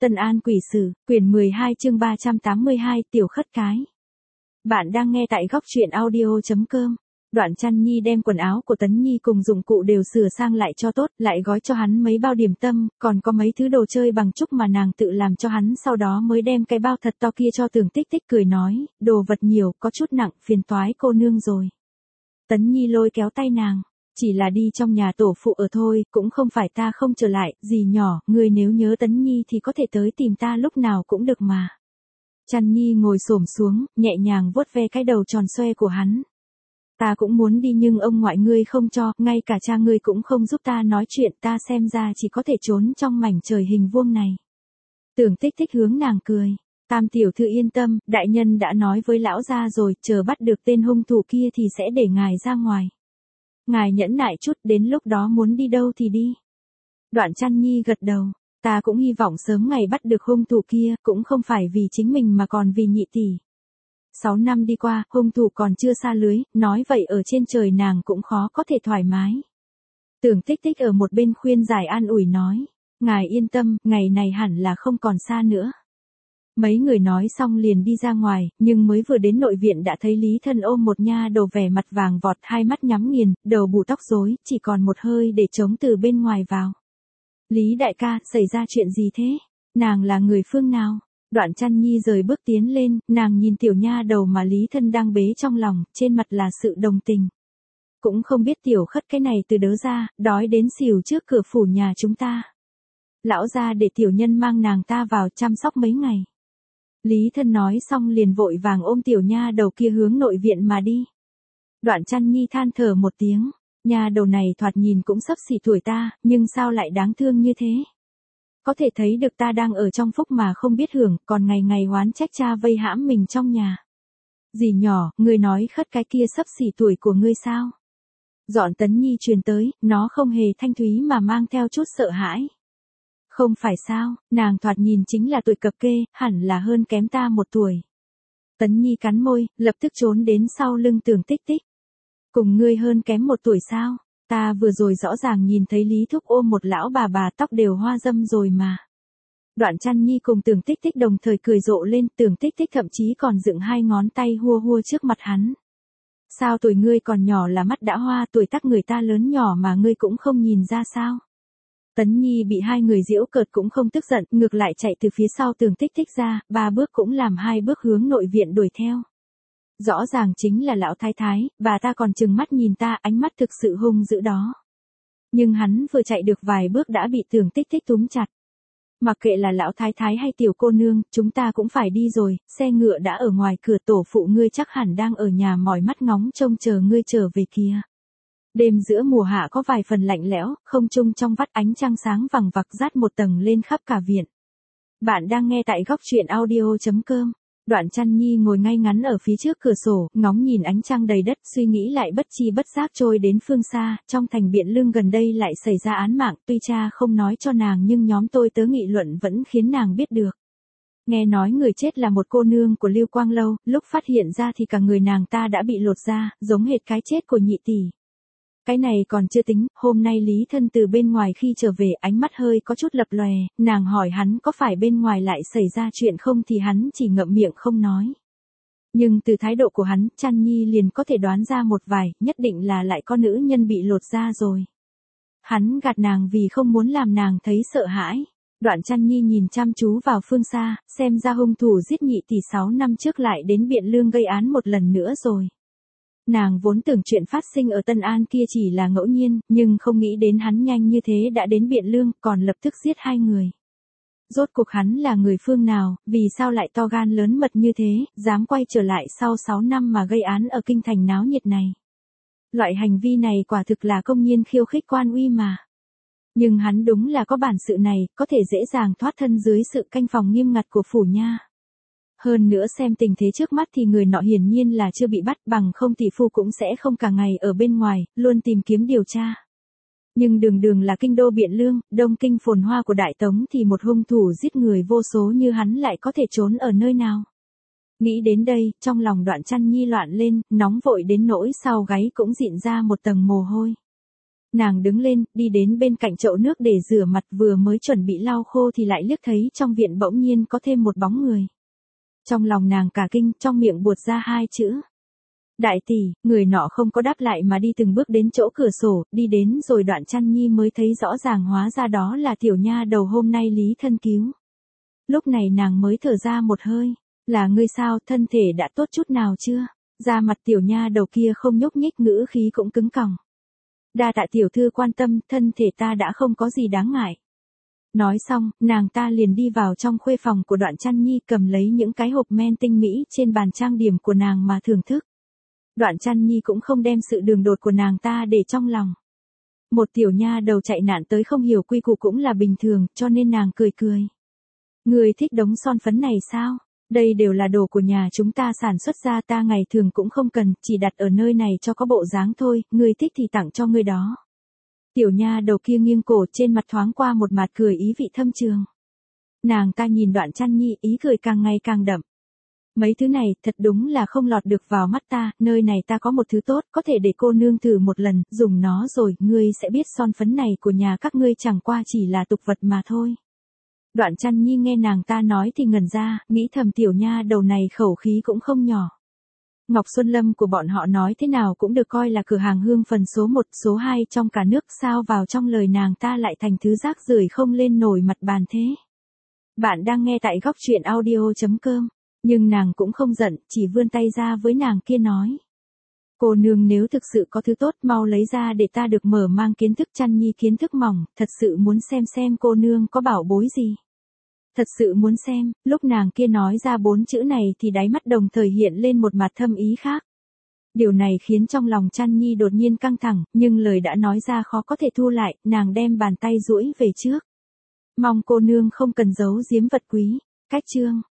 Tân An Quỷ Sử, quyển 12 chương 382, Tiểu Khất Cái. Bạn đang nghe tại góc truyện audio.com. Đoạn Chăn Nhi đem quần áo của Tấn Nhi cùng dụng cụ đều sửa sang lại cho tốt, lại gói cho hắn mấy bao điểm tâm, còn có mấy thứ đồ chơi bằng trúc mà nàng tự làm cho hắn, sau đó mới đem cái bao thật to kia cho Tưởng Tích Tích, cười nói, đồ vật nhiều, có chút nặng, phiền toái cô nương rồi. Tấn Nhi lôi kéo tay nàng. Chỉ là đi trong nhà tổ phụ ở thôi, cũng không phải ta không trở lại, dì nhỏ, người nếu nhớ Tấn Nhi thì có thể tới tìm ta lúc nào cũng được mà. Chăn Nhi ngồi xổm xuống, nhẹ nhàng vuốt ve cái đầu tròn xoe của hắn. Ta cũng muốn đi nhưng ông ngoại ngươi không cho, ngay cả cha ngươi cũng không giúp ta nói chuyện, ta xem ra chỉ có thể trốn trong mảnh trời hình vuông này. Tưởng Tích Tích hướng nàng cười. Tam tiểu thư yên tâm, đại nhân đã nói với lão gia rồi, chờ bắt được tên hung thủ kia thì sẽ để ngài ra ngoài. Ngài nhẫn nại chút, đến lúc đó muốn đi đâu thì đi. Đoạn Chăn Nhi gật đầu, ta cũng hy vọng sớm ngày bắt được hung thủ kia, cũng không phải vì chính mình mà còn vì nhị tỷ. 6 năm đi qua, hung thủ còn chưa xa lưới, nói vậy ở trên trời nàng cũng khó có thể thoải mái. Tưởng Tích Tích ở một bên khuyên giải an ủi nói, ngài yên tâm, ngày này hẳn là không còn xa nữa. Mấy người nói xong liền đi ra ngoài, nhưng mới vừa đến nội viện đã thấy Lý Thân ôm một nha đầu vẻ mặt vàng vọt, hai mắt nhắm nghiền, đầu bù tóc rối, chỉ còn một hơi để trống từ bên ngoài vào. Lý đại ca, xảy ra chuyện gì thế? Nàng là người phương nào? Đoạn Chăn Nhi rời bước tiến lên, nàng nhìn tiểu nha đầu mà Lý Thân đang bế trong lòng, trên mặt là sự đồng tình. Cũng không biết tiểu khất cái này từ đớ ra, đói đến xỉu trước cửa phủ nhà chúng ta. Lão gia để tiểu nhân mang nàng ta vào chăm sóc mấy ngày. Lý Thân nói xong liền vội vàng ôm tiểu nha đầu kia hướng nội viện mà đi. Đoạn Chăn Nhi than thở một tiếng, nha đầu này thoạt nhìn cũng xấp xỉ tuổi ta, nhưng sao lại đáng thương như thế? Có thể thấy được ta đang ở trong phúc mà không biết hưởng, còn ngày ngày oán trách cha vây hãm mình trong nhà. Dì nhỏ, ngươi nói khất cái kia xấp xỉ tuổi của ngươi sao? Dọn Tấn Nhi truyền tới, nó không hề thanh thúy mà mang theo chút sợ hãi. Không phải sao, nàng thoạt nhìn chính là tuổi cập kê, hẳn là hơn kém ta 1 tuổi. Tấn Nhi cắn môi, lập tức trốn đến sau lưng Tưởng Tích Tích. Cùng ngươi hơn kém 1 tuổi sao? Ta vừa rồi rõ ràng nhìn thấy Lý Thúc ôm một lão bà tóc đều hoa râm rồi mà. Đoạn Chăn Nhi cùng Tưởng Tích Tích đồng thời cười rộ lên, Tưởng Tích Tích thậm chí còn dựng 2 ngón tay hua hua trước mặt hắn. Sao tuổi ngươi còn nhỏ là mắt đã hoa, tuổi tác người ta lớn nhỏ mà ngươi cũng không nhìn ra sao? Tấn Nhi bị hai người giễu cợt cũng không tức giận, ngược lại chạy từ phía sau Tưởng Tích Tích ra, 3 bước cũng làm 2 bước hướng nội viện đuổi theo. Rõ ràng chính là lão thái thái, bà ta còn trừng mắt nhìn ta, ánh mắt thực sự hung dữ đó. Nhưng hắn vừa chạy được vài bước đã bị Tưởng Tích Tích túm chặt. Mặc kệ là lão thái thái hay tiểu cô nương, chúng ta cũng phải đi rồi, xe ngựa đã ở ngoài cửa, tổ phụ ngươi chắc hẳn đang ở nhà mỏi mắt ngóng trông chờ ngươi trở về kia. Đêm giữa mùa hạ có vài phần lạnh lẽo, không trung trong vắt ánh trăng sáng vằng vặc rát một tầng lên khắp cả viện. Bạn đang nghe tại góc truyện audio.com. Đoạn Chăn Nhi ngồi ngay ngắn ở phía trước cửa sổ, ngóng nhìn ánh trăng đầy đất, suy nghĩ lại bất chi bất giác trôi đến phương xa, trong thành Biện Lương gần đây lại xảy ra án mạng, tuy cha không nói cho nàng nhưng nhóm tôi tớ nghị luận vẫn khiến nàng biết được. Nghe nói người chết là một cô nương của Lưu Quang Lâu, lúc phát hiện ra thì cả người nàng ta đã bị lột ra, giống hệt cái chết của nhị tỷ. Cái này còn chưa tính, hôm nay Lý Thân từ bên ngoài khi trở về, ánh mắt hơi có chút lập lòe, nàng hỏi hắn có phải bên ngoài lại xảy ra chuyện không thì hắn chỉ ngậm miệng không nói. Nhưng từ thái độ của hắn, Chăn Nhi liền có thể đoán ra một vài, nhất định là lại có nữ nhân bị lột da rồi. Hắn gạt nàng vì không muốn làm nàng thấy sợ hãi. Đoạn Chăn Nhi nhìn chăm chú vào phương xa, xem ra hung thủ giết nhị tỷ 6 năm trước lại đến Biện Lương gây án một lần nữa rồi. Nàng vốn tưởng chuyện phát sinh ở Tân An kia chỉ là ngẫu nhiên, nhưng không nghĩ đến hắn nhanh như thế đã đến Biện Lương, còn lập tức giết 2 người. Rốt cuộc hắn là người phương nào, vì sao lại to gan lớn mật như thế, dám quay trở lại sau 6 năm mà gây án ở kinh thành náo nhiệt này. Loại hành vi này quả thực là công nhiên khiêu khích quan uy mà. Nhưng hắn đúng là có bản sự này, có thể dễ dàng thoát thân dưới sự canh phòng nghiêm ngặt của phủ nha. Hơn nữa xem tình thế trước mắt thì người nọ hiển nhiên là chưa bị bắt, bằng không tỷ phu cũng sẽ không cả ngày ở bên ngoài, luôn tìm kiếm điều tra. Nhưng đường là kinh đô Biện Lương, đông kinh phồn hoa của Đại Tống thì một hung thủ giết người vô số như hắn lại có thể trốn ở nơi nào. Nghĩ đến đây, trong lòng Đoạn Chăn Nhi loạn lên, nóng vội đến nỗi sau gáy cũng dịn ra một tầng mồ hôi. Nàng đứng lên, đi đến bên cạnh chậu nước để rửa mặt, vừa mới chuẩn bị lau khô thì lại liếc thấy trong viện bỗng nhiên có thêm một bóng người. Trong lòng nàng cả kinh, trong miệng buột ra hai chữ. Đại tỷ. Người nọ không có đáp lại mà đi từng bước đến chỗ cửa sổ, đi đến rồi Đoạn Chăn Nhi mới thấy rõ ràng hóa ra đó là tiểu nha đầu hôm nay Lý Thân cứu. Lúc này nàng mới thở ra một hơi. Là ngươi sao, thân thể đã tốt chút nào chưa? Da mặt tiểu nha đầu kia không nhúc nhích, ngữ khí cũng cứng còng. Đa tạ tiểu thư quan tâm, thân thể ta đã không có gì đáng ngại. Nói xong, nàng ta liền đi vào trong khuê phòng của Đoạn Chăn Nhi, cầm lấy những cái hộp men tinh mỹ trên bàn trang điểm của nàng mà thưởng thức. Đoạn Chăn Nhi cũng không đem sự đường đột của nàng ta để trong lòng. Một tiểu nha đầu chạy nạn tới không hiểu quy củ cũng là bình thường, cho nên nàng cười cười. Người thích đống son phấn này sao? Đây đều là đồ của nhà chúng ta sản xuất ra, ta ngày thường cũng không cần, chỉ đặt ở nơi này cho có bộ dáng thôi, người thích thì tặng cho người đó. Tiểu nha đầu kia nghiêng cổ, trên mặt thoáng qua một mặt cười ý vị thâm trường. Nàng ta nhìn Đoạn Chăn Nhi, ý cười càng ngày càng đậm. Mấy thứ này, thật đúng là không lọt được vào mắt ta, nơi này ta có một thứ tốt, có thể để cô nương thử một lần, dùng nó rồi, ngươi sẽ biết son phấn này của nhà các ngươi chẳng qua chỉ là tục vật mà thôi. Đoạn Chăn Nhi nghe nàng ta nói thì ngẩn ra, nghĩ thầm tiểu nha đầu này khẩu khí cũng không nhỏ. Ngọc Xuân Lâm của bọn họ nói thế nào cũng được coi là cửa hàng hương phần số 1, số 2 trong cả nước, sao vào trong lời nàng ta lại thành thứ rác rưởi không lên nổi mặt bàn thế. Bạn đang nghe tại góc truyện audio.com, nhưng nàng cũng không giận, chỉ vươn tay ra với nàng kia nói. Cô nương nếu thực sự có thứ tốt mau lấy ra để ta được mở mang kiến thức. Chăn Nhi kiến thức mỏng, thật sự muốn xem cô nương có bảo bối gì. Thật sự muốn xem, lúc nàng kia nói ra 4 chữ này thì đáy mắt đồng thời hiện lên một mặt thâm ý khác. Điều này khiến trong lòng Chăn Nhi đột nhiên căng thẳng, nhưng lời đã nói ra khó có thể thu lại, nàng đem bàn tay duỗi về trước. Mong cô nương không cần giấu giếm vật quý. Cách chương